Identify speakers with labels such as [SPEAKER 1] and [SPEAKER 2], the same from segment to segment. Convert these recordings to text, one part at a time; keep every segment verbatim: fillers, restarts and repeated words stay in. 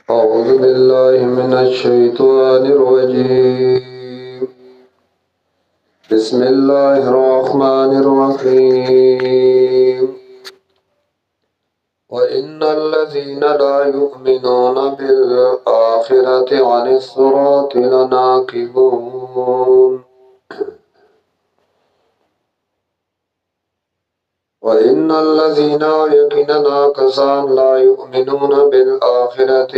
[SPEAKER 1] أعوذ بالله من الشيطان الرجيم. بسم الله الرحمن الرحيم. وإن الذين لا يؤمنون بالآخرة عن الصراط لناكبون. وإن الذين يقيننا كسان لا يؤمنون بالآخرة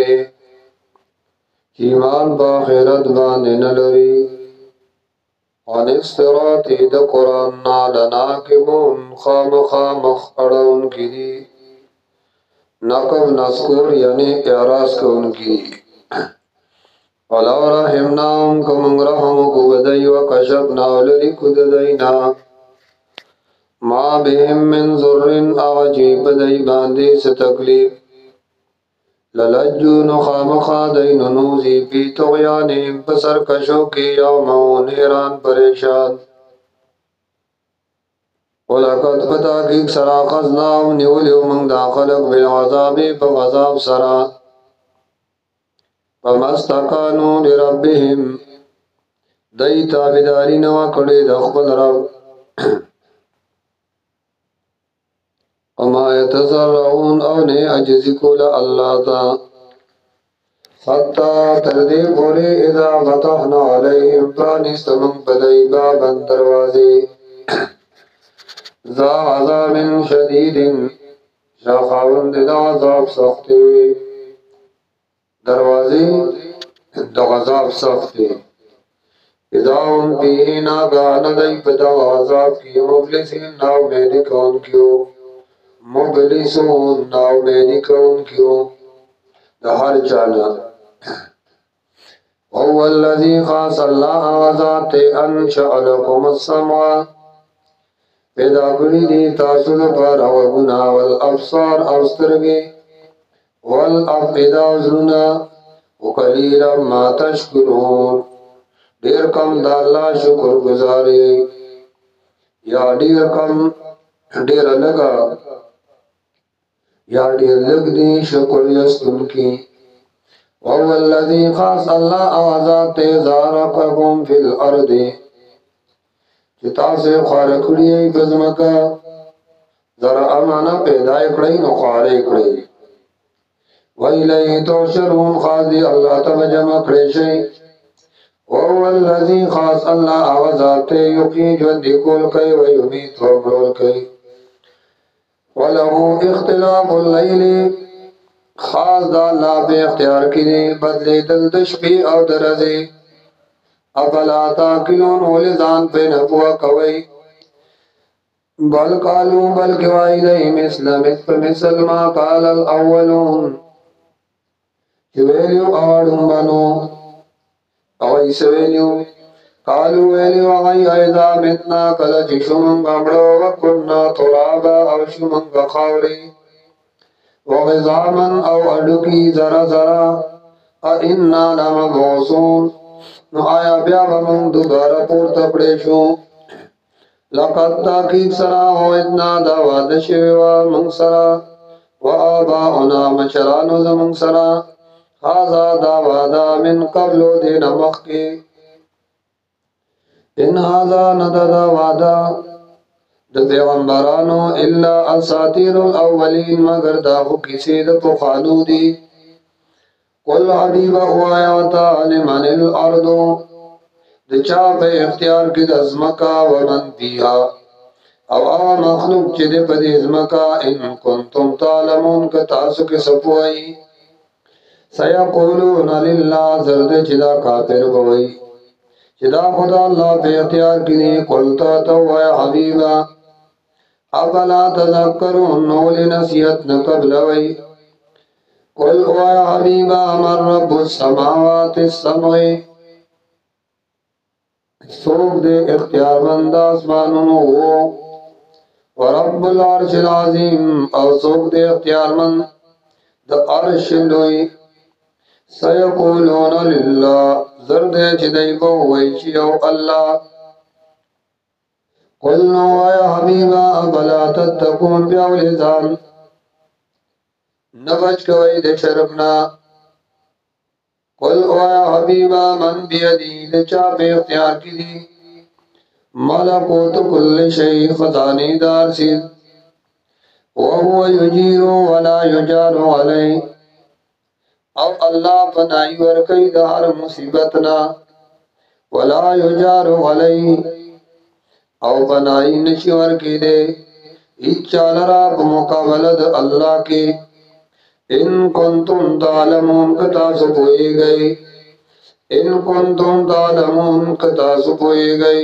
[SPEAKER 1] ایمان باخرت باندې نلري عن الصراط د قرآن نا لناکبون خامخا مخ اړون کی دي نقب نذکور یعنی اعراض کون کی ولو رحمناهم کمون رحم کو بدای و کشفنا لری کو ددینا ما بهم من ضر اعجیب دای باندې ستکلیف للجو نخامخا دین نوزی پی تغیانیم پسر کشو کی یومون حیران پریشان ولقد فتاکیک سرا خزناو نیولیو من داخلق بالعذابی پا غذاب سرا فمستقانو لربهم دی تابداری نوا کڑی دخبل رب وما يتزرعون او نے عجزی کولا اللہ تا حتی تردی پوری اذا فتحنا علیہم پرانستمم بدئی بابا دروازی ذا عذاب شدید شاخاوند دا عذاب سختی دروازی دا عذاب سختی اذا هم پیه ناگان دی پدا عذاب کی مفلسین ناو میدی کون کیو مبلسون ناو میدی کون کیو دا ہر چانا هو الذی خاص اللہ وذات انشاء لکم السمع پیدا کری دی تاسود پر وگنا والابصار اوسترگی والافئدہ وزرنا وقلیلا ما تشکرون دیر کم دا اللہ شکر گزاری یا دیر کم دیر لگا یا دیر لگ دی شکر یستن کی وهو الذی خاص اللہ آزاد زارککم فی الارض چتا سے خارکڑی بزمکا ذرا امانا پیدا اکڑی نو خارکڑی وَإِلَيْهِ تُحْشَرُونَ خاصی اللہ تب جمع کڑیشی وهو الذی خاص اللہ آزاد یقی جوندی کول کئی ویمیت ومرول کئی وَلَهُ اختلاف اللیل خاص دا اللہ پہ اختیار کی دی بدلی دل دشپی او درزی افلا تاکلون ولدان پہ نپوا کوئی بل قالو بل کوائی دی مثل مثل مثل ما قال الاولون ویلیو آوڑن بنو اوئی سویلیو قالو ویلیو آئی ایزا متنا کلچ شمنگ امڑو وکننا ترابا او شمنگ خاوری وغزامن او اڈکی ذرا ذرا اِنَّا لَمَبْعُوثُونَ نو آیا بیا بمن دوبارہ پورتا پڑیشو لقد تاکیب سرا ہو اتنا دا وادشیوا من سرا و آباؤنا مشرانو زمن سرا حازا دا وادا من قبلو دین مخی ان حازا نددا وادا د پیغمبرانو الا اساطیر الاولین مگر دا خو کسی د پخانو دی قل حبیب اخوایا تعلمان الارض د چا په اختیار کی د ازمکا ومن بیها او آ مخلوق چی دی پا دی ازمکا ان کنتم تعلمون که تاسو کی سپوائی سیقولون للہ زرد چی دا کافر بوئی چی دا خدا اللہ په اختیار کی دی قلتا تو یا حبیبا افلا تذکرون نولی نصیحت نقبلوی قل او یا حبیبا من رب السماوات السمعی سوک دے اختیار مند آسمانونو ہو ورب العرش العظیم او سوک دے اختیار مند دا عرش لوی سیقولون للہ زرد چدئی بوویچی او اللہ قلنا یا حبیبا افلا تتقون بیاولی ځان نبچ کوي د شرمنا कुल ओ हबीबा मन बियदी चा पे इख्तियार की दी मलकूत कुल्ल शै खजानेदार से वहुव युजीरु वला युजारु अलैहि अब अल्लाह पनाई वर कई दार मुसीबत ना वला युजारु अलैहि औ पनाई नशिवर की दे इच्चालरा मुकाबलद अल्लाह के इन कुंतुम तालमून कता सुपोए गए इन कुंतुम तालमून कता सुपोए गए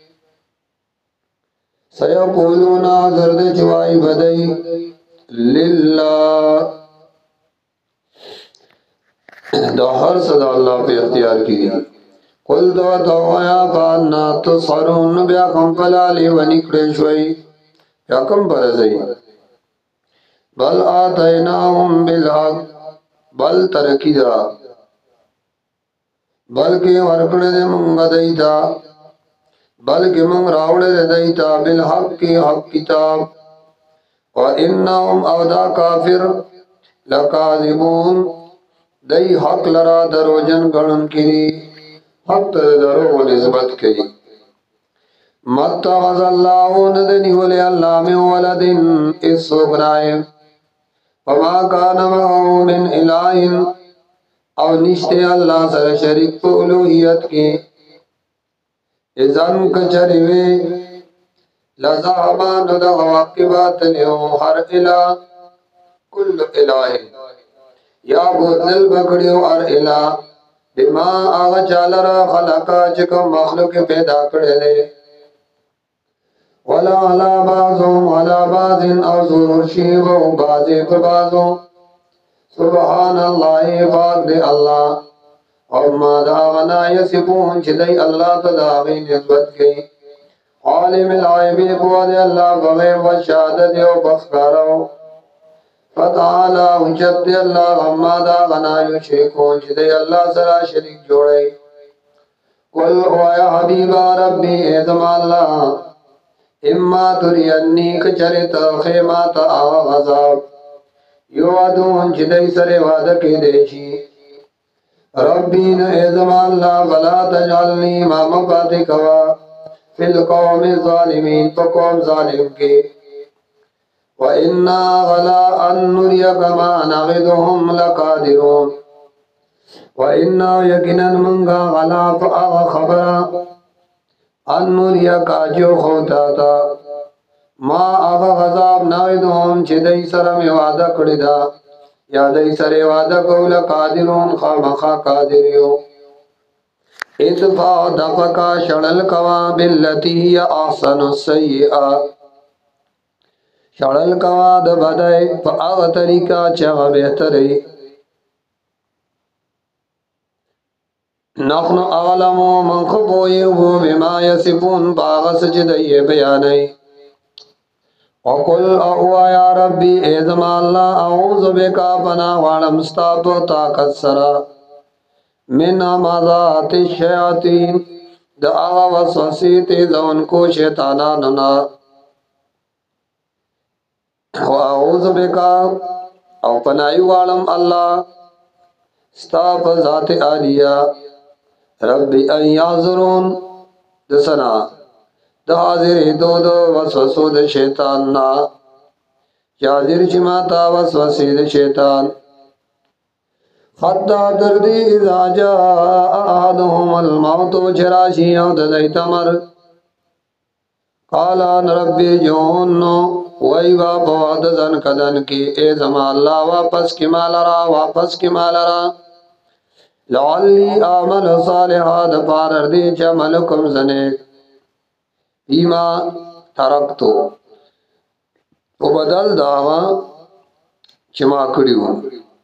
[SPEAKER 1] सयक़ूलूना दर्द जवाई बदई लिल्लाह दहर सदा अल्लाह पे इख्तियार की कुल दो दवाया बाना तो सरून ब्या कम पलाली वनी क्रेशवई या कम बरज़ई बल आतैनाहुम बिलहक बल तरकीदा बल्कि वरकड़े दे मंगा दईता बल्कि मंग रावड़े दे दईता बिलहक की हक किताब व इन्नहुम अवदा काफिर लकाज़िबून दई हक लरा दरोजन गणन की हक तर दरो निस्बत की मत्तख़ज़ल्लाहु नदनी वले अल्लाह में वलदिन इस सुगनाए वमा कान मअहु मिन इलाहिन और निश्ते अल्लाह सर शरीक को उलूहियत के इज़न कचरिवे लज़हबान दवाक़िबात लियो हर इला कुल इलाहिन या बोतल बकड़ियों और इला बिमा आग चालरा खलका चिको मखलूक पैदा करेले वला अला बाज़ों वला बाज़िन अज़ुरुशी व बाज़े बाज़ों सुबहान अल्लाह पाक दे अल्लाह और मादा वना यसिफून चिदई अल्लाह तदावी निस्बत की आलिम लाइबी को दे अल्लाह बगैर व शहादत व बख्तारो फताला उजत अल्लाह अम्मादा गना युशरिकून चिदई अल्लाह सरा शरीक जोड़े कुल या हबीबा रब्बी एज़माल्ला इम्मा तुरियन्नी कचरित खेमात आग़ज़ाब युवादून चिदई सरे वादा के देशी रब्बी न एज़माल्ला वला तजअलनी मामा पाते कवा फिल कौम ज़ालिमीन फ़कौम ज़ालिम के व इन्ना गला अन नुरियक मा नग़िदुहुम लक़ादिरून व इन्ना यकीनन मंगा गला फ़आग़ खबरा अन नुरियक जो खोता था मा आग़ गज़ाब नग़िदुहुम चिदई सरम वादा कड़िदा या दई सरे वादा को लक़ादिरून खामखा कादिरियो इदफ़ा दफ़का शड़ल कवा बिल्लती या ahsanu सय्यिआ शड़ल कवा द बदई फ़आग़ तरीका चगा बेहतरी नख़्नु अअलमु मन ख़ुबोयहु बिमा यसिफून बाग़स चिदई बयानई वकुल अहुआ या रब्बी एज़माल्ला अऊज़ु बिका पना वाणम स्ताप ताकत सरा मिन हमाज़ाति शयातीन द आगा वसवसी तेज़ उनको शैताना नना व अऊज़ु बिका औ पनाई वाणम अल्लाह स्ताप ज़ात आलिया रब्बी अन याज़ुरून दसना द हाजिर दो दो वसवसो द शैतान ना याजिर चिमाता वसवसी द शैतान हत्ता दर्दी इज़ा जाअ अहदुहुमुल मौत चराशी दई तमर काला रब्बी जोन्नो वही वापस जन कदन की ए ज़माल्ला वापस की मालरा वापस की मालरा लअल्ली आमल सालिहात पारर दी चमलकुम जने बीमा तरक्तो वो बदल दावा चिमा कड़ियों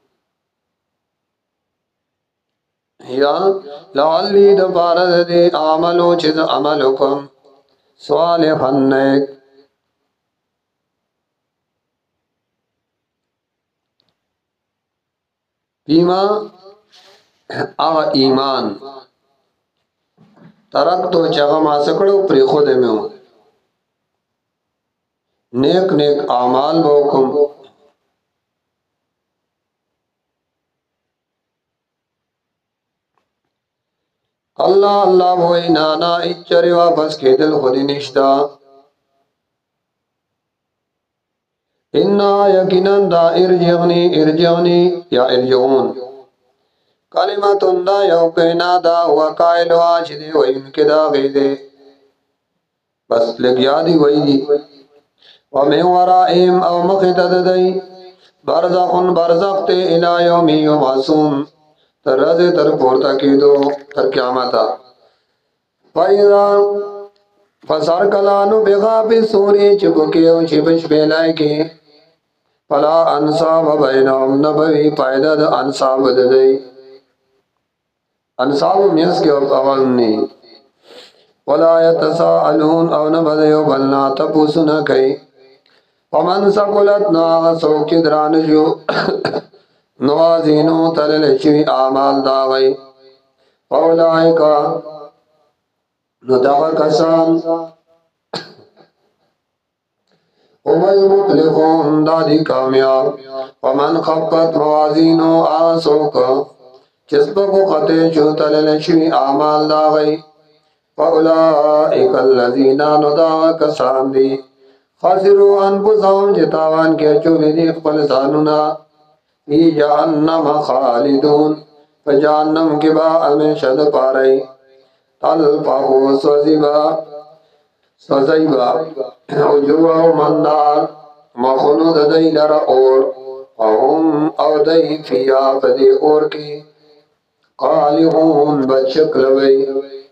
[SPEAKER 1] या लअल्ली द पारर दी आमलो चिद अमलकुम सालिहन नेक बीमा आगा ईमान तरक तो जगह मासकड़ो प्री खुद में हो नेक नेक आमाल बोकुम अल्लाह अल्लाह वही नाना इच्चरे वापस के दिल खुदी निश्ता इन्ना यकीनन दा इरजिगनी इरजिगनी या इरजिगून कलिमतुन दा यौकैना दा वकाइल वाशिदे वही उनके दा गईदे बस लग यादी वही दी वमे वराइम अव मखितद दई बरज़खुन बरज़खते इला यौमी युबअसून तर रज़े तर पोरता की दो तर क़यामता फ़इज़ा फसर कलानु बिगाबि सूरी चुबके शिबश बेलाए के फला अंसाब बैनहुम नबवी पायदद अंसाब ददई अंसाब मियस के अवलनी वला यतसाअलून अव नबदयो बलना तपुसुना कई फमन सकुलत ना सौकिद्रान जो नवाज़ीनो तललशवी आमाल दागई फौलाइका नुदाग कसान उमल मुफ्लिहून दादी कामयाब वमन खफ्फत मवाज़ीनो आसोक जिसको खते जो तललशवी आमाल दागई फौलाइका लज़ीना नुदाग कसान दी खासिरू अनफुसहुम जितावान के चोली दी खपल सानुना ई जहन्नम खालिदून फजहन्नम के बा हमेशद पारई तलफहु सज़िबा सज़इबा उजुवा मंदार मखुनु ददई लरा और अहुम अवदई फिया फदे और की कालिहून बशक्लवई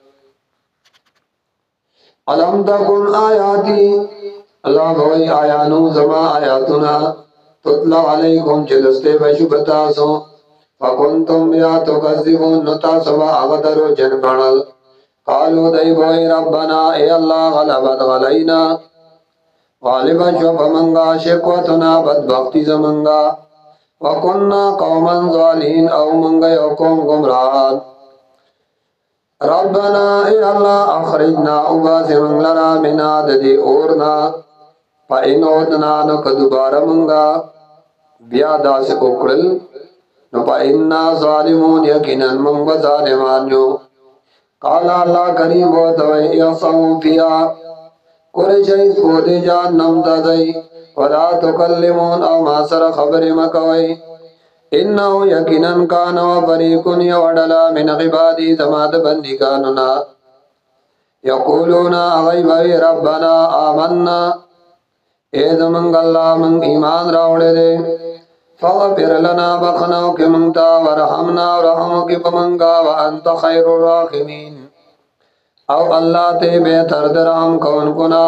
[SPEAKER 1] अलम तकुन आयाती अल्लाह भवई आयानु जमा आयातुना तुतला अलैकुम चिलस्ते बशुबतासो फकुंतुम या तुकज़िबून नुता सबा अगदरो जनगणल कालू दई भोई रब्बना ए अल्लाह गलबत गलैना गालिबा शुभ मंगा शिकवतुना बदबख्ती जमंगा वकुन्ना कौमन ज़ालीन औ मंगा यौकौम गुमरान रब्बना ए अल्लाह अखरिजना उबा से मंगलना मिना ददी ओरना फ़इन ओदना न कदुबारा मंगा ब्यादा से उकड़ल न फ़इन्ना ज़ालिमून यकीनन मंग ज़ालिमान्यो काला अल्लाह करीम बोतवई यसऊ फिया कुरशई पोदे जान नम ददई वला तुकल्लिमून औ मासर खबर मकवई इन्नहु यकीनन कान व फरीकुन यवडला मिन इबादी जमात बंदी कानुना यकूलूना अगैबई रब्बना आमन्ना ए जमंगल्ला मंग ईमान रावड़े दे फग़फिर लना बखनौ के मंगता वरहमना रहम के पमंगा व अंत खैरुर राहिमीन औ अल्लाह ते बेहतर दराम कौन कुना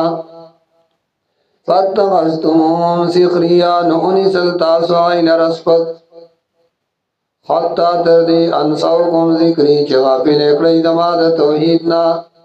[SPEAKER 1] फत्तखज़्तुमूहुम सिखरिया नुनी सल्ता स्वाइन रस्पत हत्ता तरदी अनसौकुम जिक्री चगापिल एकड़ई जमात तौहीदना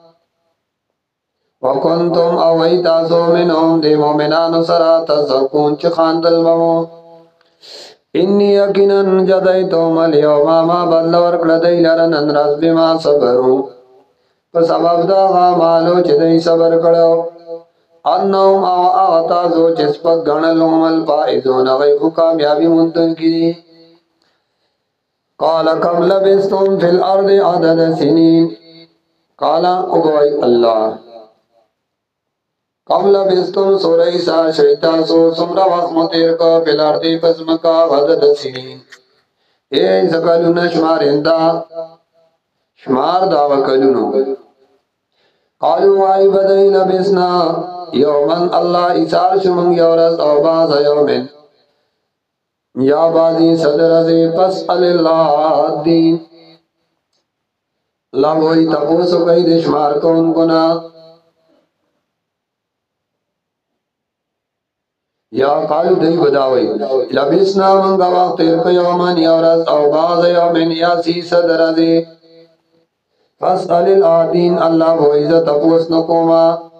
[SPEAKER 1] वकुंतुम अवैतासो मिनहुम दे मोमिनानु सरा तज़क्कून चखांदल बमो इन्नी यकीनन जदैतुम अल्यौमा मा बदलवर कडई लरनन रज़बिमा सबरू पर सबब दागा मालो चिदई सबर कड़ो अन्नहुम अव आगताजो चिस्पक गणलुम अलफाइजून गैबु कामयाबी मुंतन की काला कम लबिस्तुम फिल अर्दि अदद सिनीन काला उगवाई अल्लाह कम लबिस्तुम सोरई सा शैता सो सुमरा वक्त मुतेर का फिल अर्दि बज़्म का अदद सिनीन ए सकलुन शुमारिंदा शुमार दावा कलुनु कालू आई बदई लबिसना यौमन अल्लाह इसार शुमंग यौरस औबाज यौमिन या बाजी सदरज़े पस अल्लाह दीन लावोई तपोसो गई दिशमार कौन गुना या कालू दई बदावई लबिसना मंगा वक्त तिरक यौमन यौरस औबाज यौमिन या सी सदरज़े पस अल्लाह दीन अल्लाह वो इज़्ज़त तपोस न कोमा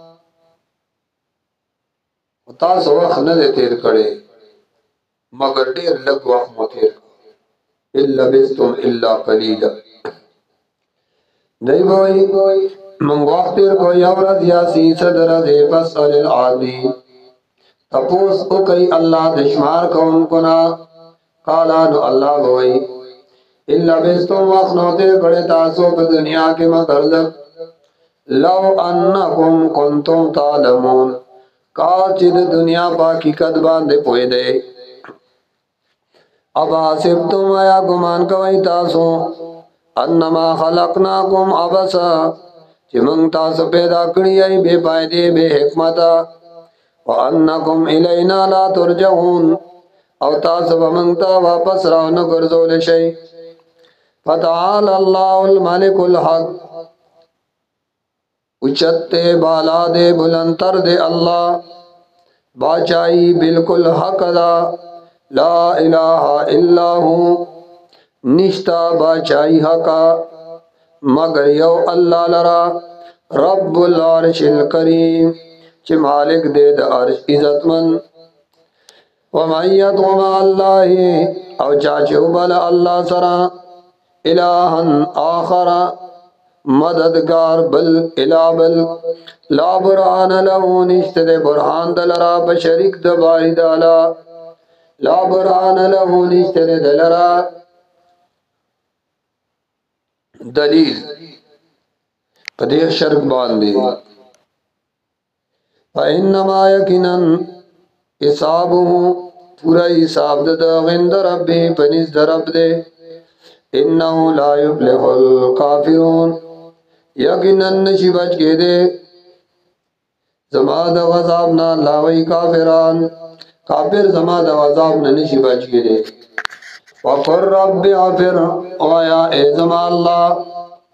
[SPEAKER 1] तासो वक्त न दे तेर कड़े मगर ढेर लग वक्त मुतेर इल्ला बिस्तुम इल्ला कलीला नहीं बोई मंग वक्त तेर को यवरत या सी सदरज़े पस अल्लाह दीन तपोस ओ कई अल्लाह दिशमार कौन कुना काला नु अल्लाह बोई इल्ला बिस्तुम वखनोते गड़े तासो पे दुनिया के मगरलक लव अन्नकुम कुंतुम तालमून काचिद दुनिया बाकी कद बांधे पोए दे अब आसिफ तुम आया गुमान कवई तासो अन्नमा खलकनाकुम अबसा चिमंग तासो पैदा करी आई बेफायदे बेहिकमता व अन्नकुम इलैना ला तुरजऊन और तासो बमंगता वापस राव न गर्जोले शै फतआल अल्लाहुल मलिकुल हक उचत्ते बाला दे बुलंतर दे अल्लाह बाचाई बिल्कुल हकदा ला इलाहा इल्लाहु निश्ता बाचाई हका मगर यो अल्लाह लरा रब्बुल अर्शिल करीम चे मालिक दे द अर्श इज्जतमंद व मय्यत व अल्लाह और चाचे बल अल्लाह सरा इलाहन आखरा मददगार बल इला बल ला बुरहान लहू निश्ते बुरहान दलरा बशरिक दबारी दाला ला बुरहान लहू निश्ते दलरा दलील पदेह शर्क बांधे फइन्नमा यकीनन हिसाबुहु पूरा हिसाब ददा गिंद रब्बी पनिस दरब दे इन्नहु ला युफ्लिहुल काफिरून यकीनन नशी बच के दे जमाद गज़ाब ना लावई काफिरान काफिर जमाद गज़ाब न नशी बच के दे वक़ुर रब्बि आफिर ओया ए जमा अल्लाह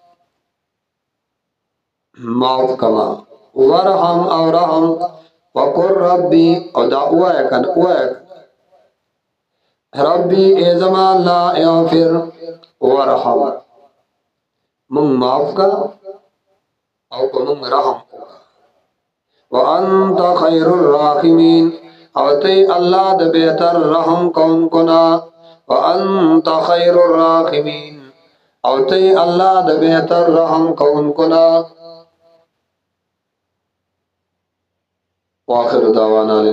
[SPEAKER 1] माफ कमा वरहम और रहम वक़ुर रब्बी और दावा कन रब्बी ए जमा अल्लाह आफिर वरहम मुंग माफ का और मुंग रहम व अंत खैरुर राहिमीन और ते अल्लाह द बेहतर रहम कौन कुना व अंत खैरुर राहिमीन और ते अल्लाह द बेहतर रहम कौन कुना वाखिर दावाना।